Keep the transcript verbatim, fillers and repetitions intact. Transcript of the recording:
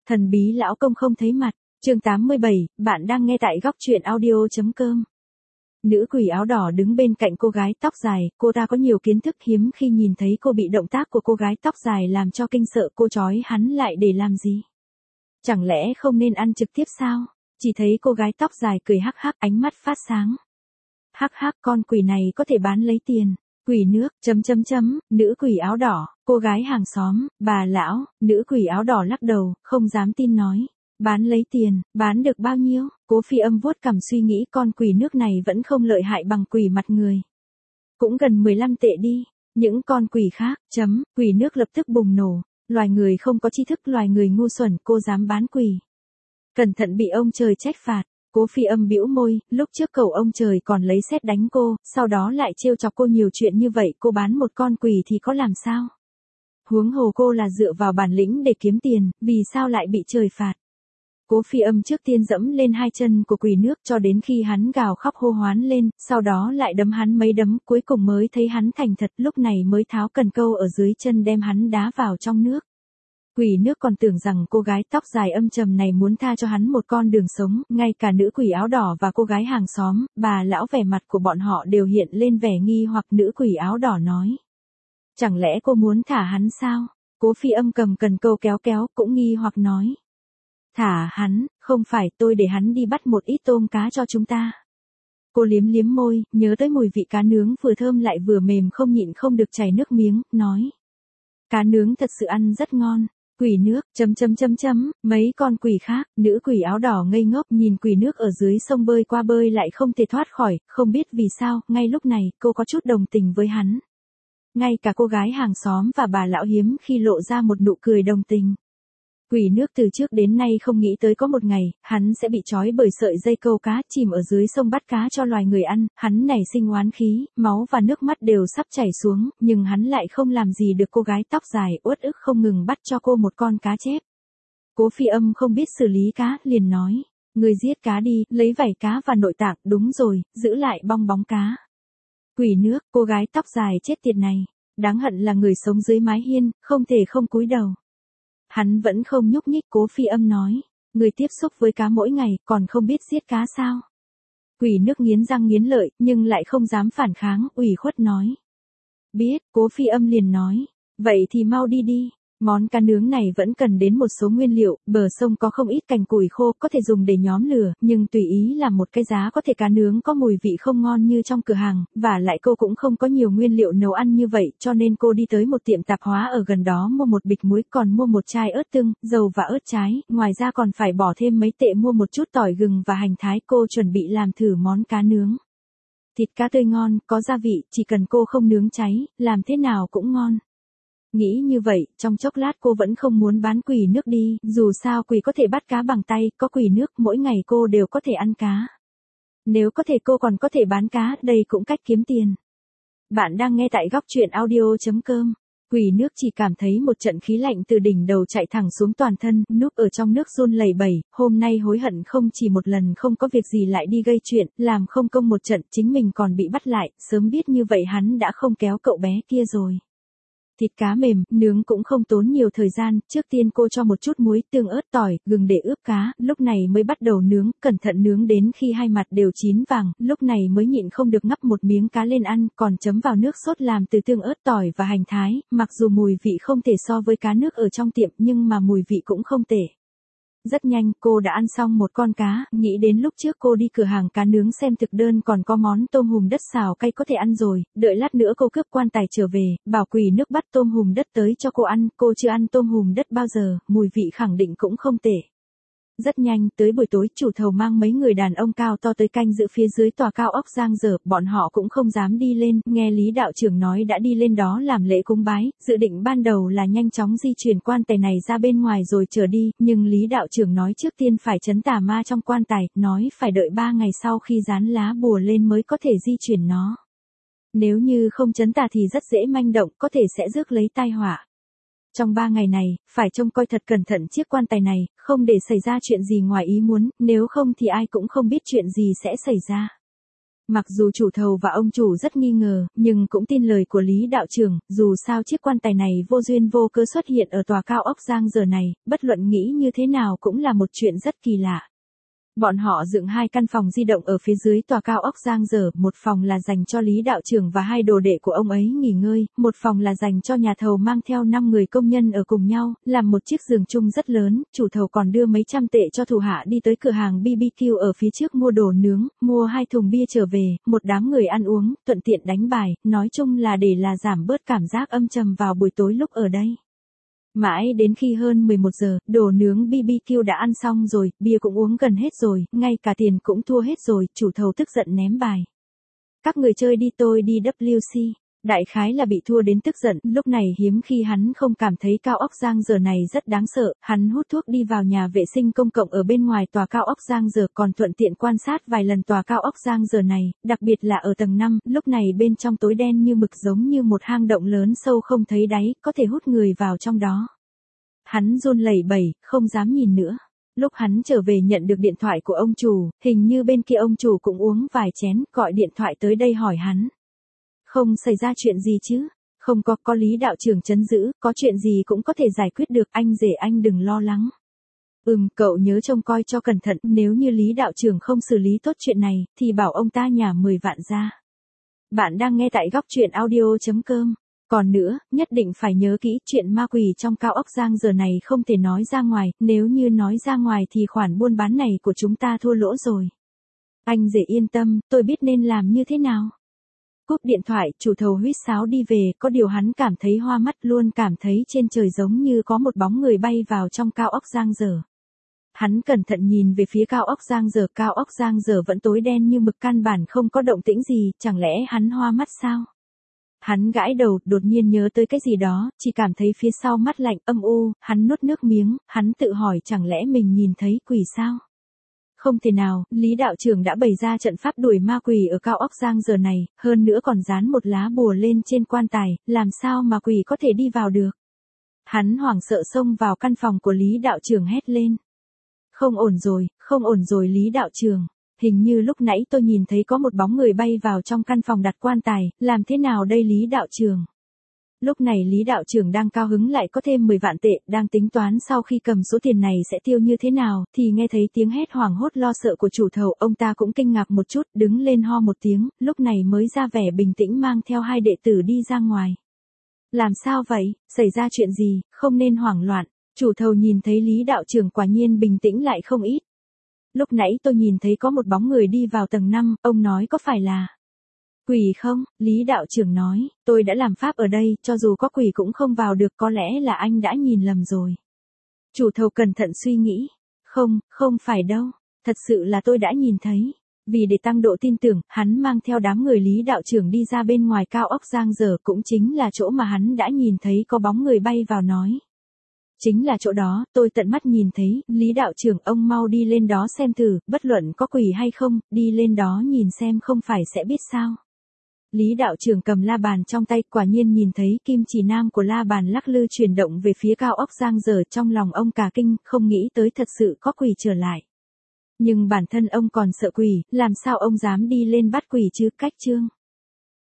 Thần bí lão công không thấy mặt, chương tám mươi bảy, bạn đang nghe tại góc truyện audio.com. Nữ quỷ áo đỏ đứng bên cạnh cô gái tóc dài, cô ta có nhiều kiến thức hiếm khi nhìn thấy cô bị động tác của cô gái tóc dài làm cho kinh sợ. Cô trói hắn lại để làm gì? Chẳng lẽ không nên ăn trực tiếp sao? Chỉ thấy cô gái tóc dài cười hắc hắc, ánh mắt phát sáng. Hắc hắc, con quỷ này có thể bán lấy tiền. Quỷ nước, chấm chấm chấm, nữ quỷ áo đỏ, cô gái hàng xóm, bà lão, nữ quỷ áo đỏ lắc đầu, không dám tin nói. Bán lấy tiền, bán được bao nhiêu? Cố Phi Âm vuốt cằm suy nghĩ, con quỷ nước này vẫn không lợi hại bằng quỷ mặt người. Cũng gần mười lăm tệ đi. Những con quỷ khác, chấm, quỷ nước lập tức bùng nổ. Loài người không có tri thức, loài người ngu xuẩn, cô dám bán quỷ. Cẩn thận bị ông trời trách phạt. Cố Phi Âm bĩu môi, lúc trước cậu ông trời còn lấy sét đánh cô, sau đó lại trêu chọc cô nhiều chuyện như vậy, cô bán một con quỷ thì có làm sao? Huống hồ cô là dựa vào bản lĩnh để kiếm tiền, vì sao lại bị trời phạt? Cố Phi Âm trước tiên dẫm lên hai chân của quỷ nước cho đến khi hắn gào khóc hô hoán lên, sau đó lại đấm hắn mấy đấm, cuối cùng mới thấy hắn thành thật, lúc này mới tháo cần câu ở dưới chân đem hắn đá vào trong nước. Quỷ nước còn tưởng rằng cô gái tóc dài âm trầm này muốn tha cho hắn một con đường sống, ngay cả nữ quỷ áo đỏ và cô gái hàng xóm, bà lão, vẻ mặt của bọn họ đều hiện lên vẻ nghi hoặc. Nữ quỷ áo đỏ nói. Chẳng lẽ cô muốn thả hắn sao? Cố Phi Âm cầm cần câu kéo kéo, cũng nghi hoặc nói. Thả hắn, không phải, tôi để hắn đi bắt một ít tôm cá cho chúng ta. Cô liếm liếm môi, nhớ tới mùi vị cá nướng vừa thơm lại vừa mềm, không nhịn không được chảy nước miếng, nói. Cá nướng thật sự ăn rất ngon. Quỷ nước, chấm chấm chấm chấm, mấy con quỷ khác, nữ quỷ áo đỏ ngây ngốc nhìn quỷ nước ở dưới sông bơi qua bơi lại không thể thoát khỏi, không biết vì sao, ngay lúc này, cô có chút đồng tình với hắn. Ngay cả cô gái hàng xóm và bà lão hiếm khi lộ ra một nụ cười đồng tình. Quỷ nước từ trước đến nay không nghĩ tới có một ngày, hắn sẽ bị trói bởi sợi dây câu cá, chìm ở dưới sông bắt cá cho loài người ăn, hắn nảy sinh oán khí, máu và nước mắt đều sắp chảy xuống, nhưng hắn lại không làm gì được cô gái tóc dài, uất ức không ngừng bắt cho cô một con cá chép. Cố Phi Âm không biết xử lý cá, liền nói, người giết cá đi, lấy vảy cá và nội tạng, đúng rồi, giữ lại bong bóng cá. Quỷ nước, cô gái tóc dài chết tiệt này, đáng hận là người sống dưới mái hiên, không thể không cúi đầu. Hắn vẫn không nhúc nhích. Cố Phi Âm nói, người tiếp xúc với cá mỗi ngày, còn không biết giết cá sao? Quỷ nước nghiến răng nghiến lợi, nhưng lại không dám phản kháng, ủy khuất nói. Biết. Cố Phi Âm liền nói, vậy thì mau đi đi. Món cá nướng này vẫn cần đến một số nguyên liệu, bờ sông có không ít cành củi khô có thể dùng để nhóm lửa, nhưng tùy ý làm một cái giá có thể cá nướng có mùi vị không ngon như trong cửa hàng, và lại cô cũng không có nhiều nguyên liệu nấu ăn như vậy, cho nên cô đi tới một tiệm tạp hóa ở gần đó mua một bịch muối, còn mua một chai ớt tương, dầu và ớt trái, ngoài ra còn phải bỏ thêm mấy tệ mua một chút tỏi gừng và hành thái. Cô chuẩn bị làm thử món cá nướng. Thịt cá tươi ngon, có gia vị, chỉ cần cô không nướng cháy, làm thế nào cũng ngon. Nghĩ như vậy, trong chốc lát cô vẫn không muốn bán quỷ nước đi, dù sao quỷ có thể bắt cá bằng tay, có quỷ nước, mỗi ngày cô đều có thể ăn cá. Nếu có thể cô còn có thể bán cá, đây cũng cách kiếm tiền. Bạn đang nghe tại góc truyện audio.com. Quỷ nước chỉ cảm thấy một trận khí lạnh từ đỉnh đầu chạy thẳng xuống toàn thân, núp ở trong nước run lẩy bẩy, hôm nay hối hận không chỉ một lần, không có việc gì lại đi gây chuyện, làm không công một trận, chính mình còn bị bắt lại, sớm biết như vậy hắn đã không kéo cậu bé kia rồi. Thịt cá mềm, nướng cũng không tốn nhiều thời gian, trước tiên cô cho một chút muối, tương, ớt, tỏi, gừng để ướp cá, lúc này mới bắt đầu nướng, cẩn thận nướng đến khi hai mặt đều chín vàng, lúc này mới nhịn không được ngắp một miếng cá lên ăn, còn chấm vào nước sốt làm từ tương, ớt, tỏi và hành thái, mặc dù mùi vị không thể so với cá nước ở trong tiệm nhưng mà mùi vị cũng không tệ. Rất nhanh, cô đã ăn xong một con cá, nghĩ đến lúc trước cô đi cửa hàng cá nướng xem thực đơn còn có món tôm hùm đất xào cay có thể ăn rồi, đợi lát nữa cô cướp quan tài trở về, bảo quỷ nước bắt tôm hùm đất tới cho cô ăn, cô chưa ăn tôm hùm đất bao giờ, mùi vị khẳng định cũng không tệ. Rất nhanh, tới buổi tối, chủ thầu mang mấy người đàn ông cao to tới canh giữ phía dưới tòa cao ốc giang dở, bọn họ cũng không dám đi lên, nghe Lý đạo trưởng nói đã đi lên đó làm lễ cúng bái, dự định ban đầu là nhanh chóng di chuyển quan tài này ra bên ngoài rồi trở đi, nhưng Lý đạo trưởng nói trước tiên phải trấn tà ma trong quan tài, nói phải đợi ba ngày sau khi dán lá bùa lên mới có thể di chuyển nó. Nếu như không trấn tà thì rất dễ manh động, có thể sẽ rước lấy tai họa. Trong ba ngày này, phải trông coi thật cẩn thận chiếc quan tài này, không để xảy ra chuyện gì ngoài ý muốn, nếu không thì ai cũng không biết chuyện gì sẽ xảy ra. Mặc dù chủ thầu và ông chủ rất nghi ngờ, nhưng cũng tin lời của Lý đạo trưởng, dù sao chiếc quan tài này vô duyên vô cớ xuất hiện ở tòa cao ốc Giang Dở này, bất luận nghĩ như thế nào cũng là một chuyện rất kỳ lạ. Bọn họ dựng hai căn phòng di động ở phía dưới tòa cao ốc Giang Dở, một phòng là dành cho Lý đạo trưởng và hai đồ đệ của ông ấy nghỉ ngơi, một phòng là dành cho nhà thầu mang theo năm người công nhân ở cùng nhau, làm một chiếc giường chung rất lớn, chủ thầu còn đưa mấy trăm tệ cho thủ hạ đi tới cửa hàng bê bê kiu ở phía trước mua đồ nướng, mua hai thùng bia trở về, một đám người ăn uống, thuận tiện đánh bài, nói chung là để là giảm bớt cảm giác âm trầm vào buổi tối lúc ở đây. Mãi đến khi hơn mười một giờ, đồ nướng bê bê kiu đã ăn xong rồi, bia cũng uống gần hết rồi, ngay cả tiền cũng thua hết rồi, chủ thầu tức giận ném bài. Các người chơi đi tôi đi vê kép xê. Đại khái là bị thua đến tức giận, lúc này hiếm khi hắn không cảm thấy cao ốc Giang Dở này rất đáng sợ, hắn hút thuốc đi vào nhà vệ sinh công cộng ở bên ngoài tòa cao ốc Giang Dở, còn thuận tiện quan sát vài lần tòa cao ốc Giang Dở này, đặc biệt là ở tầng năm, lúc này bên trong tối đen như mực giống như một hang động lớn sâu không thấy đáy, có thể hút người vào trong đó. Hắn run lẩy bẩy, không dám nhìn nữa. Lúc hắn trở về nhận được điện thoại của ông chủ, hình như bên kia ông chủ cũng uống vài chén, gọi điện thoại tới đây hỏi hắn. Không xảy ra chuyện gì chứ? Không có, có Lý đạo trưởng trấn giữ, có chuyện gì cũng có thể giải quyết được, anh rể anh đừng lo lắng. Ừm, cậu nhớ trông coi cho cẩn thận, nếu như Lý đạo trưởng không xử lý tốt chuyện này, thì bảo ông ta nhả mười vạn ra. Bạn đang nghe tại góc truyện audio chấm com. Còn nữa, nhất định phải nhớ kỹ, chuyện ma quỷ trong cao ốc Giang Dở này không thể nói ra ngoài, nếu như nói ra ngoài thì khoản buôn bán này của chúng ta thua lỗ rồi. Anh rể yên tâm, tôi biết nên làm như thế nào. Cúp điện thoại, chủ thầu huýt sáo đi về, có điều hắn cảm thấy hoa mắt, luôn cảm thấy trên trời giống như có một bóng người bay vào trong cao ốc Giang Dở. Hắn cẩn thận nhìn về phía cao ốc Giang Dở, cao ốc Giang Dở vẫn tối đen như mực, căn bản không có động tĩnh gì, chẳng lẽ hắn hoa mắt sao? Hắn gãi đầu, đột nhiên nhớ tới cái gì đó, chỉ cảm thấy phía sau mắt lạnh, âm u, hắn nuốt nước miếng, hắn tự hỏi chẳng lẽ mình nhìn thấy quỷ sao? Không thể nào, Lý đạo trưởng đã bày ra trận pháp đuổi ma quỷ ở cao ốc Giang Dở này, hơn nữa còn dán một lá bùa lên trên quan tài, làm sao mà quỷ có thể đi vào được? Hắn hoảng sợ xông vào căn phòng của Lý đạo trưởng hét lên. Không ổn rồi, không ổn rồi Lý đạo trưởng. Hình như lúc nãy tôi nhìn thấy có một bóng người bay vào trong căn phòng đặt quan tài, làm thế nào đây Lý đạo trưởng? Lúc này Lý đạo trưởng đang cao hứng lại có thêm mười vạn tệ, đang tính toán sau khi cầm số tiền này sẽ tiêu như thế nào, thì nghe thấy tiếng hét hoảng hốt lo sợ của chủ thầu, ông ta cũng kinh ngạc một chút, đứng lên ho một tiếng, lúc này mới ra vẻ bình tĩnh mang theo hai đệ tử đi ra ngoài. Làm sao vậy, xảy ra chuyện gì, không nên hoảng loạn, chủ thầu nhìn thấy Lý đạo trưởng quả nhiên bình tĩnh lại không ít. Lúc nãy tôi nhìn thấy có một bóng người đi vào tầng năm, ông nói có phải là quỷ không? Lý đạo trưởng nói, tôi đã làm pháp ở đây, cho dù có quỷ cũng không vào được, có lẽ là anh đã nhìn lầm rồi. Chủ thầu cẩn thận suy nghĩ, không, không phải đâu, thật sự là tôi đã nhìn thấy. Vì để tăng độ tin tưởng, hắn mang theo đám người Lý đạo trưởng đi ra bên ngoài cao ốc Giang Dở, cũng chính là chỗ mà hắn đã nhìn thấy có bóng người bay vào nói. Chính là chỗ đó, tôi tận mắt nhìn thấy, Lý đạo trưởng ông mau đi lên đó xem thử, bất luận có quỷ hay không, đi lên đó nhìn xem không phải sẽ biết sao. Lý đạo trưởng cầm la bàn trong tay, quả nhiên nhìn thấy kim chỉ nam của la bàn lắc lư chuyển động về phía cao ốc Giang Dở, trong lòng ông cả kinh, không nghĩ tới thật sự có quỷ trở lại. Nhưng bản thân ông còn sợ quỷ, làm sao ông dám đi lên bắt quỷ chứ, cách chương.